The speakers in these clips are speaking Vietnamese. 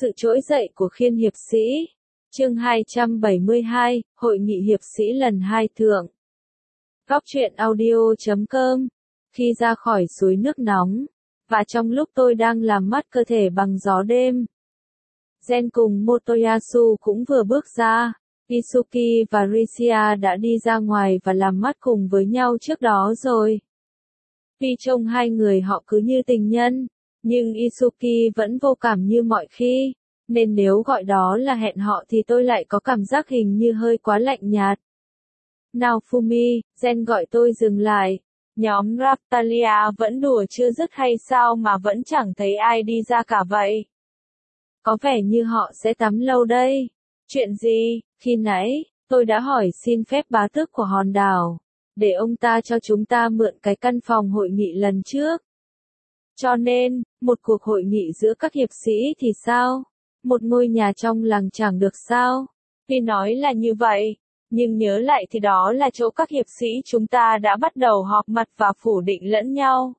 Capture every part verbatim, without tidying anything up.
Sự trỗi dậy của Khiên hiệp sĩ. Chương hai trăm bảy mươi hai, Hội nghị hiệp sĩ lần hai thượng. Góc truyện audio chấm com. Khi ra khỏi suối nước nóng, và trong lúc tôi đang làm mát cơ thể bằng gió đêm, Gen cùng Motoyasu cũng vừa bước ra. Isuki và Rishia đã đi ra ngoài và làm mát cùng với nhau trước đó rồi. Tuy trông hai người họ cứ như tình nhân, nhưng Isuki vẫn vô cảm như mọi khi, nên nếu gọi đó là hẹn họ thì tôi lại có cảm giác hình như hơi quá lạnh nhạt. Nào Fumi, Gen gọi tôi dừng lại. Nhóm Raptalia vẫn đùa chưa dứt hay sao mà vẫn chẳng thấy ai đi ra cả vậy? Có vẻ như họ sẽ tắm lâu đây. Chuyện gì? Khi nãy, tôi đã hỏi xin phép bá tước của hòn đảo, để ông ta cho chúng ta mượn cái căn phòng hội nghị lần trước. Cho nên, một cuộc hội nghị giữa các hiệp sĩ thì sao? Một ngôi nhà trong làng chẳng được sao? Tuy nói là như vậy, nhưng nhớ lại thì đó là chỗ các hiệp sĩ chúng ta đã bắt đầu họp mặt và phủ định lẫn nhau.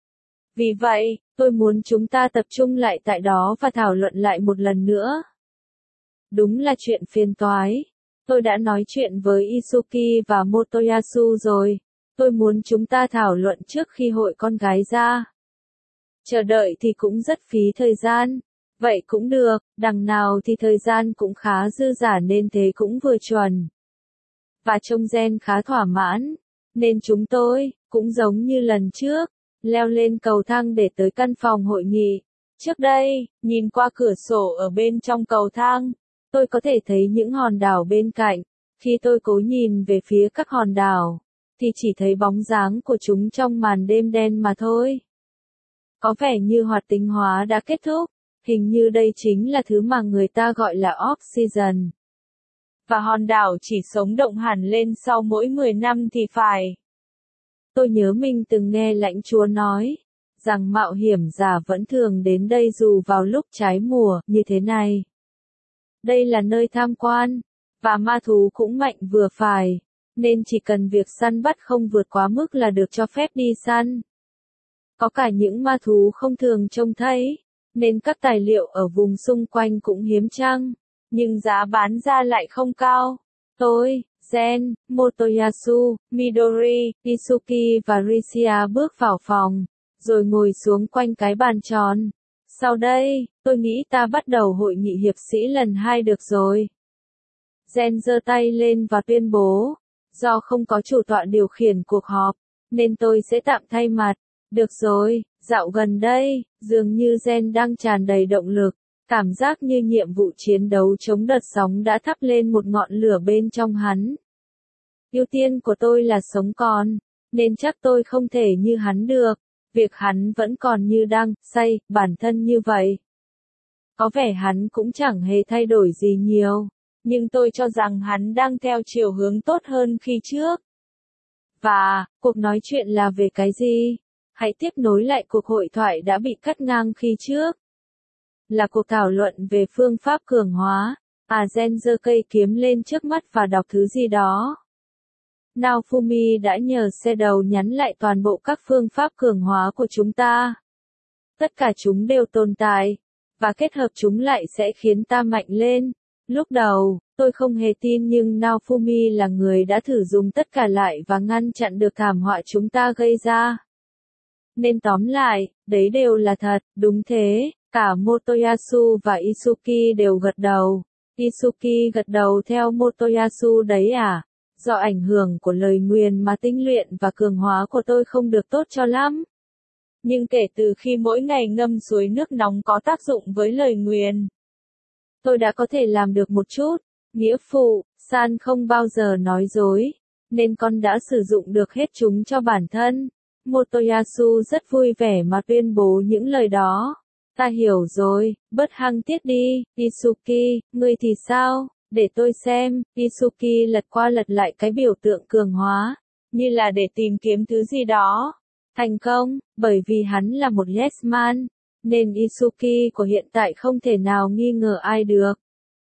Vì vậy, tôi muốn chúng ta tập trung lại tại đó và thảo luận lại một lần nữa. Đúng là chuyện phiền toái. Tôi đã nói chuyện với Isuki và Motoyasu rồi. Tôi muốn chúng ta thảo luận trước khi hội con gái ra. Chờ đợi thì cũng rất phí thời gian. Vậy cũng được, đằng nào thì thời gian cũng khá dư dả nên thế cũng vừa chuẩn. Và trông Gen khá thỏa mãn. Nên chúng tôi, cũng giống như lần trước, leo lên cầu thang để tới căn phòng hội nghị. Trước đây, nhìn qua cửa sổ ở bên trong cầu thang, tôi có thể thấy những hòn đảo bên cạnh. Khi tôi cố nhìn về phía các hòn đảo, thì chỉ thấy bóng dáng của chúng trong màn đêm đen mà thôi. Có vẻ như hoạt tính hóa đã kết thúc. Hình như đây chính là thứ mà người ta gọi là oxygen. Và hòn đảo chỉ sống động hẳn lên sau mỗi mười năm thì phải. Tôi nhớ mình từng nghe lãnh chúa nói, rằng mạo hiểm giả vẫn thường đến đây dù vào lúc trái mùa, như thế này. Đây là nơi tham quan, và ma thú cũng mạnh vừa phải, nên chỉ cần việc săn bắt không vượt quá mức là được cho phép đi săn. Có cả những ma thú không thường trông thấy, nên các tài liệu ở vùng xung quanh cũng hiếm chăng, nhưng giá bán ra lại không cao. Tôi, Gen, Motoyasu, Midori, Isuki và Rishia bước vào phòng, rồi ngồi xuống quanh cái bàn tròn. Sau đây, tôi nghĩ ta bắt đầu hội nghị hiệp sĩ lần hai được rồi. Gen giơ tay lên và tuyên bố, do không có chủ tọa điều khiển cuộc họp, nên tôi sẽ tạm thay mặt. Được rồi, dạo gần đây, dường như Gen đang tràn đầy động lực, cảm giác như nhiệm vụ chiến đấu chống đợt sóng đã thắp lên một ngọn lửa bên trong hắn. Ưu tiên của tôi là sống còn, nên chắc tôi không thể như hắn được, việc hắn vẫn còn như đang say bản thân như vậy. Có vẻ hắn cũng chẳng hề thay đổi gì nhiều, nhưng tôi cho rằng hắn đang theo chiều hướng tốt hơn khi trước. Và, cuộc nói chuyện là về cái gì? Hãy tiếp nối lại cuộc hội thoại đã bị cắt ngang khi trước. Là cuộc thảo luận về phương pháp cường hóa. À Gen giơ cây kiếm lên trước mắt và đọc thứ gì đó. Nào Fumi đã nhờ xe đầu nhắn lại toàn bộ các phương pháp cường hóa của chúng ta. Tất cả chúng đều tồn tại, và kết hợp chúng lại sẽ khiến ta mạnh lên. Lúc đầu, tôi không hề tin nhưng Naofumi là người đã thử dùng tất cả lại và ngăn chặn được thảm họa chúng ta gây ra. Nên tóm lại, đấy đều là thật, đúng thế, cả Motoyasu và Isuki đều gật đầu. Isuki gật đầu theo Motoyasu đấy à, do ảnh hưởng của lời nguyền mà tinh luyện và cường hóa của tôi không được tốt cho lắm. Nhưng kể từ khi mỗi ngày ngâm suối nước nóng có tác dụng với lời nguyền, tôi đã có thể làm được một chút. Nghĩa phụ, San không bao giờ nói dối, nên con đã sử dụng được hết chúng cho bản thân. Motoyasu rất vui vẻ mà tuyên bố những lời đó. Ta hiểu rồi, bớt hăng tiết đi. Isuki, ngươi thì sao? Để tôi xem. Isuki lật qua lật lại cái biểu tượng cường hóa, như là để tìm kiếm thứ gì đó. Thành công, bởi vì hắn là một yes man, nên Isuki của hiện tại không thể nào nghi ngờ ai được.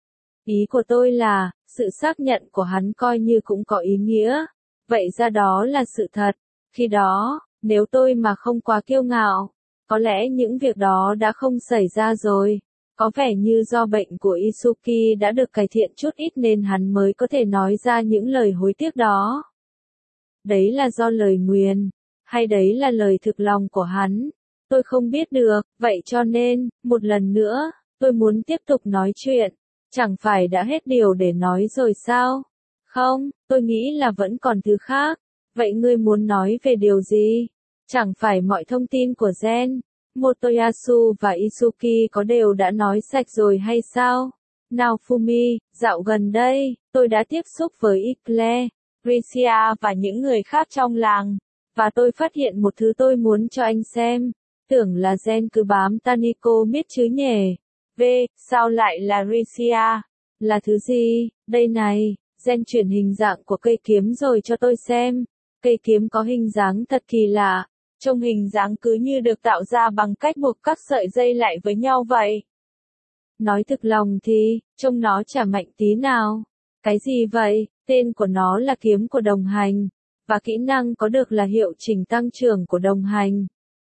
Ý của tôi là, sự xác nhận của hắn coi như cũng có ý nghĩa. Vậy ra đó là sự thật. Khi đó, nếu tôi mà không quá kiêu ngạo, có lẽ những việc đó đã không xảy ra rồi. Có vẻ như do bệnh của Isuki đã được cải thiện chút ít nên hắn mới có thể nói ra những lời hối tiếc đó. Đấy là do lời nguyền, hay đấy là lời thực lòng của hắn? Tôi không biết được, vậy cho nên, một lần nữa, tôi muốn tiếp tục nói chuyện. Chẳng phải đã hết điều để nói rồi sao? Không, tôi nghĩ là vẫn còn thứ khác. Vậy ngươi muốn nói về điều gì? Chẳng phải mọi thông tin của Gen, Motoyasu và Isuki có đều đã nói sạch rồi hay sao? Nào Fumi, dạo gần đây, tôi đã tiếp xúc với Ikle, Risia và những người khác trong làng, và tôi phát hiện một thứ tôi muốn cho anh xem. Tưởng là Gen cứ bám Taniko miết chứ nhỉ? V, sao lại là Risia? Là thứ gì? Đây này, Gen chuyển hình dạng của cây kiếm rồi cho tôi xem. Cây kiếm có hình dáng thật kỳ lạ. Trông hình dáng cứ như được tạo ra bằng cách buộc các sợi dây lại với nhau vậy. Nói thực lòng thì, trông nó chả mạnh tí nào. Cái gì vậy? Tên của nó là kiếm của đồng hành. Và kỹ năng có được là hiệu chỉnh tăng trưởng của đồng hành.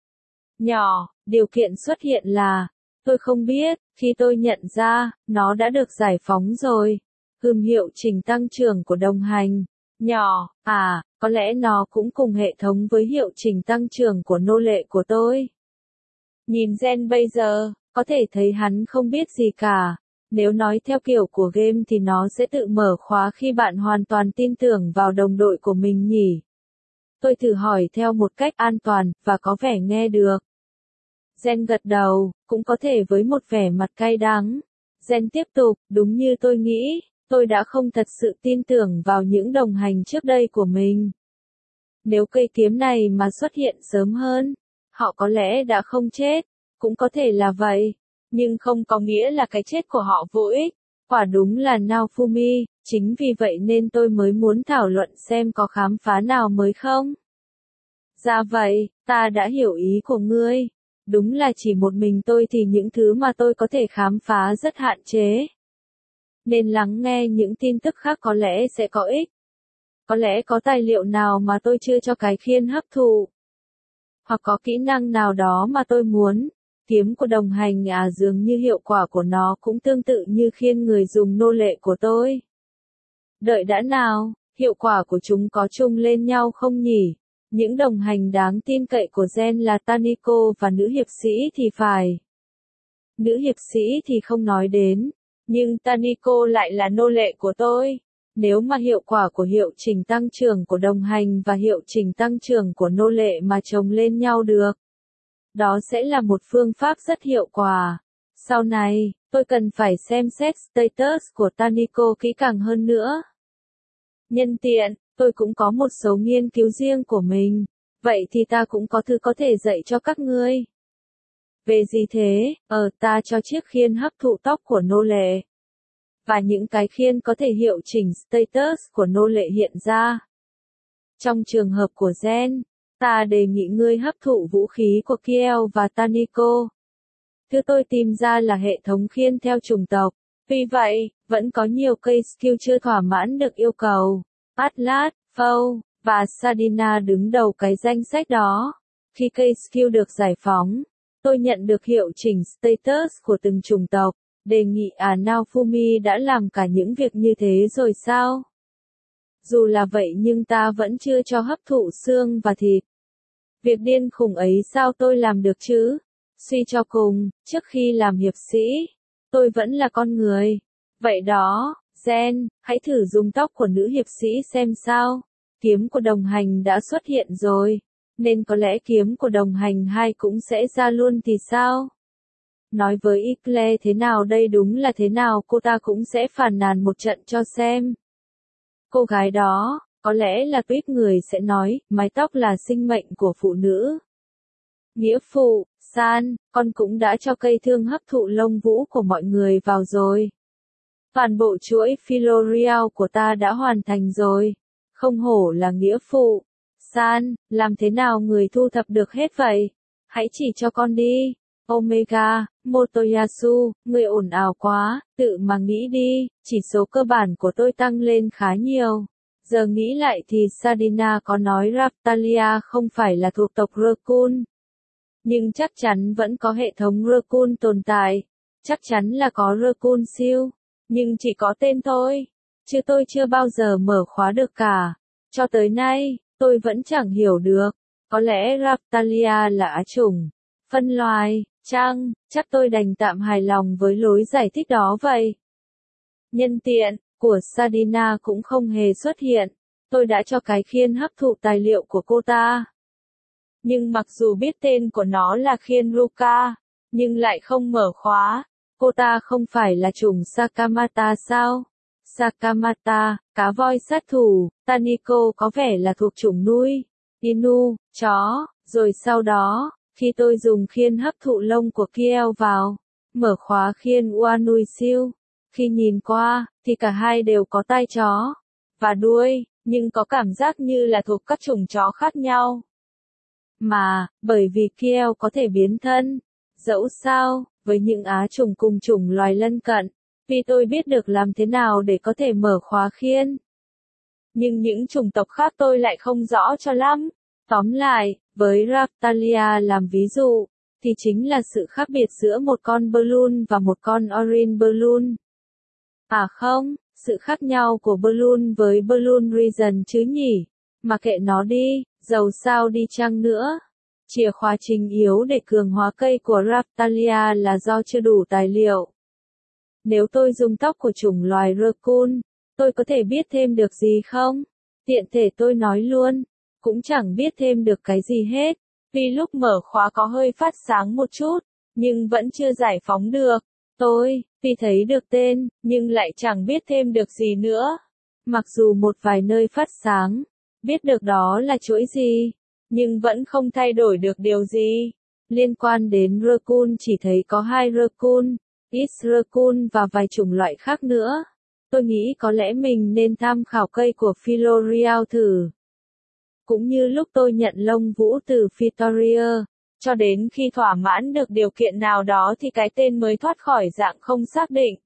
Nhỏ, điều kiện xuất hiện là, tôi không biết, khi tôi nhận ra, nó đã được giải phóng rồi. Hừm hiệu chỉnh tăng trưởng của đồng hành. Nhỏ, à, có lẽ nó cũng cùng hệ thống với hiệu chỉnh tăng trưởng của nô lệ của tôi. Nhìn Gen bây giờ, có thể thấy hắn không biết gì cả. Nếu nói theo kiểu của game thì nó sẽ tự mở khóa khi bạn hoàn toàn tin tưởng vào đồng đội của mình nhỉ? Tôi thử hỏi theo một cách an toàn, và có vẻ nghe được. Gen gật đầu, cũng có thể với một vẻ mặt cay đắng. Gen tiếp tục, đúng như tôi nghĩ, tôi đã không thật sự tin tưởng vào những đồng hành trước đây của mình. Nếu cây kiếm này mà xuất hiện sớm hơn, họ có lẽ đã không chết, cũng có thể là vậy, nhưng không có nghĩa là cái chết của họ vô ích. Quả đúng là Naofumi, chính vì vậy nên tôi mới muốn thảo luận xem có khám phá nào mới không. Dạ vậy, ta đã hiểu ý của ngươi. Đúng là chỉ một mình tôi thì những thứ mà tôi có thể khám phá rất hạn chế. Nên lắng nghe những tin tức khác có lẽ sẽ có ích. Có lẽ có tài liệu nào mà tôi chưa cho cái khiên hấp thụ. Hoặc có kỹ năng nào đó mà tôi muốn. Kiếm của đồng hành à dường như hiệu quả của nó cũng tương tự như khiên người dùng nô lệ của tôi. Đợi đã nào, hiệu quả của chúng có chung lên nhau không nhỉ? Những đồng hành đáng tin cậy của Gen là Taniko và nữ hiệp sĩ thì phải. Nữ hiệp sĩ thì không nói đến, nhưng Taniko lại là nô lệ của tôi. Nếu mà hiệu quả của hiệu chỉnh tăng trưởng của đồng hành và hiệu chỉnh tăng trưởng của nô lệ mà chồng lên nhau được, đó sẽ là một phương pháp rất hiệu quả. Sau này, tôi cần phải xem xét status của Taniko kỹ càng hơn nữa. Nhân tiện, tôi cũng có một số nghiên cứu riêng của mình, vậy thì ta cũng có thứ có thể dạy cho các ngươi. Về gì thế? Ờ, ta cho chiếc khiên hấp thụ tóc của nô lệ. Và những cái khiên có thể hiệu chỉnh status của nô lệ hiện ra. Trong trường hợp của Gen, ta đề nghị ngươi hấp thụ vũ khí của Kiel và Taniko. Thứ tôi tìm ra là hệ thống khiên theo chủng tộc. Vì vậy, vẫn có nhiều cây skill chưa thỏa mãn được yêu cầu. Atlas, Foe, và Sadina đứng đầu cái danh sách đó. Khi cây skill được giải phóng, tôi nhận được hiệu chỉnh status của từng chủng tộc. Đề nghị à Naofumi đã làm cả những việc như thế rồi sao? Dù là vậy nhưng ta vẫn chưa cho hấp thụ xương và thịt. Việc điên khùng ấy sao tôi làm được chứ? Suy cho cùng, trước khi làm hiệp sĩ, tôi vẫn là con người. Vậy đó, Gen, hãy thử dùng tóc của nữ hiệp sĩ xem sao. Kiếm của đồng hành đã xuất hiện rồi, nên có lẽ kiếm của đồng hành hai cũng sẽ ra luôn thì sao? Nói với Ikle thế nào đây đúng là thế nào cô ta cũng sẽ phàn nàn một trận cho xem. Cô gái đó, có lẽ là tuyết người sẽ nói, mái tóc là sinh mệnh của phụ nữ. Nghĩa phụ, San, con cũng đã cho cây thương hấp thụ lông vũ của mọi người vào rồi. Toàn bộ chuỗi Philorial của ta đã hoàn thành rồi. Không hổ là nghĩa phụ. San, làm thế nào người thu thập được hết vậy? Hãy chỉ cho con đi. Omega, Motoyasu, người ồn ào quá, tự mà nghĩ đi, chỉ số cơ bản của tôi tăng lên khá nhiều. Giờ nghĩ lại thì Sadina có nói Raptalia không phải là thuộc tộc Raccoon. Nhưng chắc chắn vẫn có hệ thống Raccoon tồn tại. chắc chắn là có Rapunzel, nhưng chỉ có tên thôi, chứ tôi chưa bao giờ mở khóa được cả. Cho tới nay, tôi vẫn chẳng hiểu được, có lẽ Raphtalia là á chủng, phân loài, chăng, chắc tôi đành tạm hài lòng với lối giải thích đó vậy. Nhân tiện, của Sadina cũng không hề xuất hiện, tôi đã cho cái khiên hấp thụ tài liệu của cô ta. Nhưng mặc dù biết tên của nó là khiên Ruka, nhưng lại không mở khóa, cô ta không phải là chủng Sakamata sao? Sakamata, cá voi sát thủ, Taniko có vẻ là thuộc chủng nuôi, Inu, chó, rồi sau đó, khi tôi dùng khiên hấp thụ lông của Kiel vào, mở khóa khiên Uanuisil, khi nhìn qua, thì cả hai đều có tai chó, và đuôi, nhưng có cảm giác như là thuộc các chủng chó khác nhau. Mà, bởi vì Kiel có thể biến thân, dẫu sao, với những á chủng cùng chủng loài lân cận, vì tôi biết được làm thế nào để có thể mở khóa khiên. Nhưng những chủng tộc khác tôi lại không rõ cho lắm. Tóm lại, với Raphtalia làm ví dụ, thì chính là sự khác biệt giữa một con Balloon và một con Orange Balloon. À không, sự khác nhau của Balloon với Balloon Region chứ nhỉ, mà kệ nó đi, dầu sao đi chăng nữa. Chìa khóa chính yếu để cường hóa cây của Raphtalia là do chưa đủ tài liệu. Nếu tôi dùng tóc của chủng loài raccoon, tôi có thể biết thêm được gì không? Tiện thể tôi nói luôn, cũng chẳng biết thêm được cái gì hết, vì lúc mở khóa có hơi phát sáng một chút, nhưng vẫn chưa giải phóng được. Tôi, vì thấy được tên, nhưng lại chẳng biết thêm được gì nữa. Mặc dù một vài nơi phát sáng, biết được đó là chuỗi gì, nhưng vẫn không thay đổi được điều gì. Liên quan đến raccoon chỉ thấy có hai raccoon, ít raccoon và vài chủng loại khác nữa. Tôi nghĩ có lẽ mình nên tham khảo cây của Filorial thử. Cũng như lúc tôi nhận lông vũ từ Victoria, cho đến khi thỏa mãn được điều kiện nào đó thì cái tên mới thoát khỏi dạng không xác định.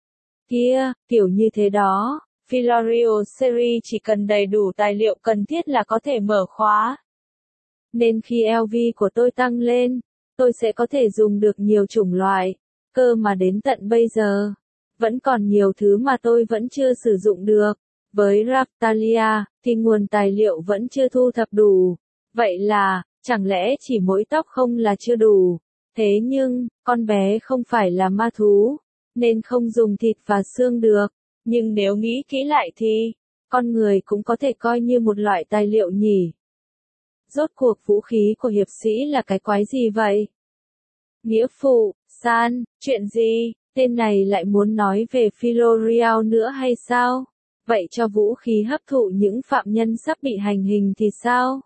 Kia, kiểu như thế đó, Filorial Series chỉ cần đầy đủ tài liệu cần thiết là có thể mở khóa. Nên khi lờ vê của tôi tăng lên, tôi sẽ có thể dùng được nhiều chủng loại, cơ mà đến tận bây giờ, vẫn còn nhiều thứ mà tôi vẫn chưa sử dụng được. Với Raphtalia, thì nguồn tài liệu vẫn chưa thu thập đủ. Vậy là, chẳng lẽ chỉ mỗi tóc không là chưa đủ? Thế nhưng, con bé không phải là ma thú, nên không dùng thịt và xương được. Nhưng nếu nghĩ kỹ lại thì, con người cũng có thể coi như một loại tài liệu nhỉ? Rốt cuộc vũ khí của hiệp sĩ là cái quái gì vậy? Nghĩa phụ, San, chuyện gì? Tên này lại muốn nói về Filorial nữa hay sao? Vậy cho vũ khí hấp thụ những phạm nhân sắp bị hành hình thì sao?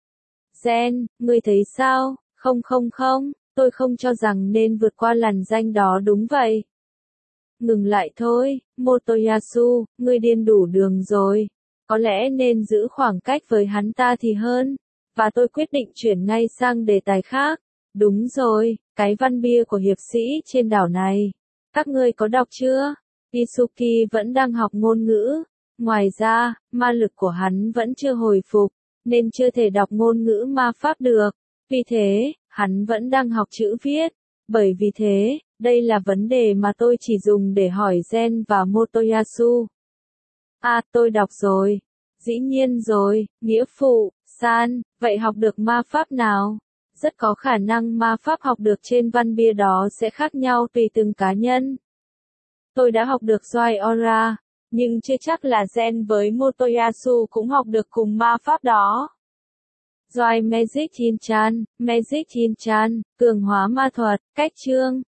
Gen, ngươi thấy sao? Không không không, tôi không cho rằng nên vượt qua lằn ranh đó đúng vậy. Ngừng lại thôi, Motoyasu, ngươi điên đủ đường rồi. Có lẽ nên giữ khoảng cách với hắn ta thì hơn. Và tôi quyết định chuyển ngay sang đề tài khác. Đúng rồi, cái văn bia của hiệp sĩ trên đảo này. Các ngươi có đọc chưa? Isuki vẫn đang học ngôn ngữ. Ngoài ra, ma lực của hắn vẫn chưa hồi phục, nên chưa thể đọc ngôn ngữ ma pháp được. Vì thế, hắn vẫn đang học chữ viết. Bởi vì thế, đây là vấn đề mà tôi chỉ dùng để hỏi Gen và Motoyasu. À, tôi đọc rồi. Dĩ nhiên rồi, nghĩa phụ, San, vậy học được ma pháp nào? Rất có khả năng ma pháp học được trên văn bia đó sẽ khác nhau tùy từng cá nhân. Tôi đã học được Joy Aura, nhưng chưa chắc là Gen với Motoyasu cũng học được cùng ma pháp đó. Joy Magic Enchant, Magic Enchant, cường hóa ma thuật, cách chương.